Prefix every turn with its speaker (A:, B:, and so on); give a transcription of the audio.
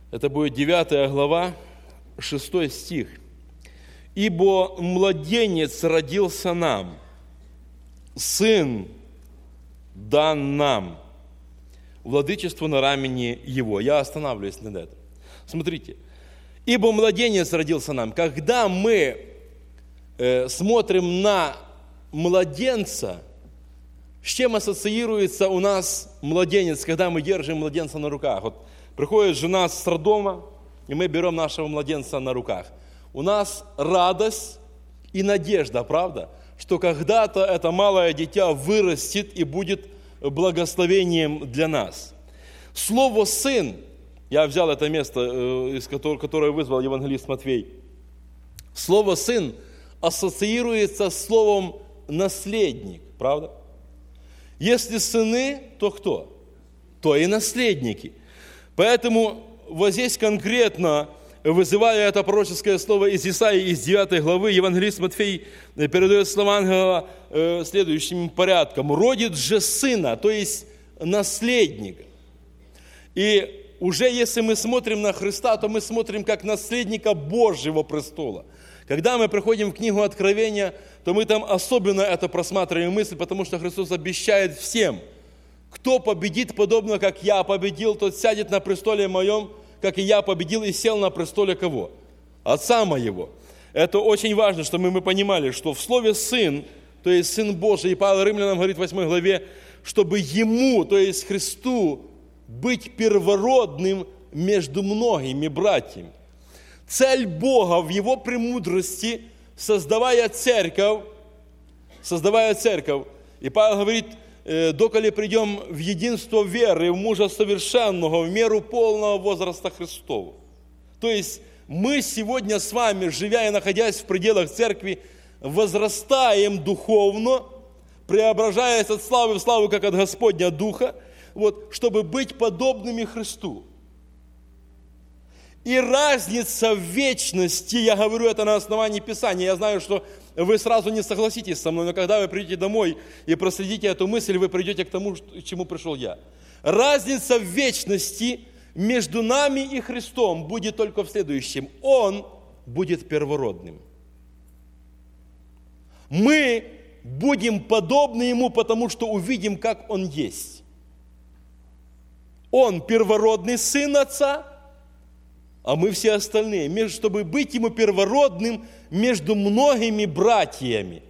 A: Это будет 9 глава, 6 стих. «Ибо младенец родился нам, сын дан нам, владычество на рамени его». Я останавливаюсь над этим. Смотрите. «Ибо младенец родился нам». Когда мы смотрим на младенца, с чем ассоциируется у нас младенец, когда мы держим младенца на руках? Вот приходит жена с роддома, и мы берем нашего младенца на руках. У нас радость и надежда, правда? Что когда-то это малое дитя вырастет и будет благословением для нас. Слово «сын», я взял это место, которое вызвал евангелист Матфей. Слово «сын» ассоциируется с словом «наследник», правда? Если сыны, то кто? То и наследники. Поэтому вот здесь конкретно, вызывая это пророческое слово из Исаии, из 9 главы, евангелист Матфей передает слова ангела следующим порядком. «Родит же сына», то есть наследника. И уже если мы смотрим на Христа, то мы смотрим как наследника Божьего престола. Когда мы приходим в книгу Откровения, то мы там особенно это просматриваем мысль, потому что Христос обещает всем, кто победит подобно, как я победил, тот сядет на престоле моем, как и я победил и сел на престоле кого? Отца моего. Это очень важно, чтобы мы понимали, что в слове «сын», то есть Сын Божий, и Павел Римлянам говорит в 8 главе, чтобы Ему, то есть Христу, быть первородным между многими братьями. Цель Бога в Его премудрости, создавая церковь, и Павел говорит, доколе придем в единство веры, в мужа совершенного, в меру полного возраста Христова. То есть мы сегодня с вами, живя и находясь в пределах церкви, возрастаем духовно, преображаясь от славы в славу, как от Господня Духа, чтобы быть подобными Христу. И разница в вечности, я говорю это на основании Писания, я знаю, что вы сразу не согласитесь со мной, но когда вы придете домой и проследите эту мысль, вы придете к тому, к чему пришел я. Разница в вечности между нами и Христом будет только в следующем. Он будет первородным. Мы будем подобны Ему, потому что увидим, как Он есть. Он первородный Сын Отца, а мы все остальные, чтобы быть Ему первородным между многими братьями.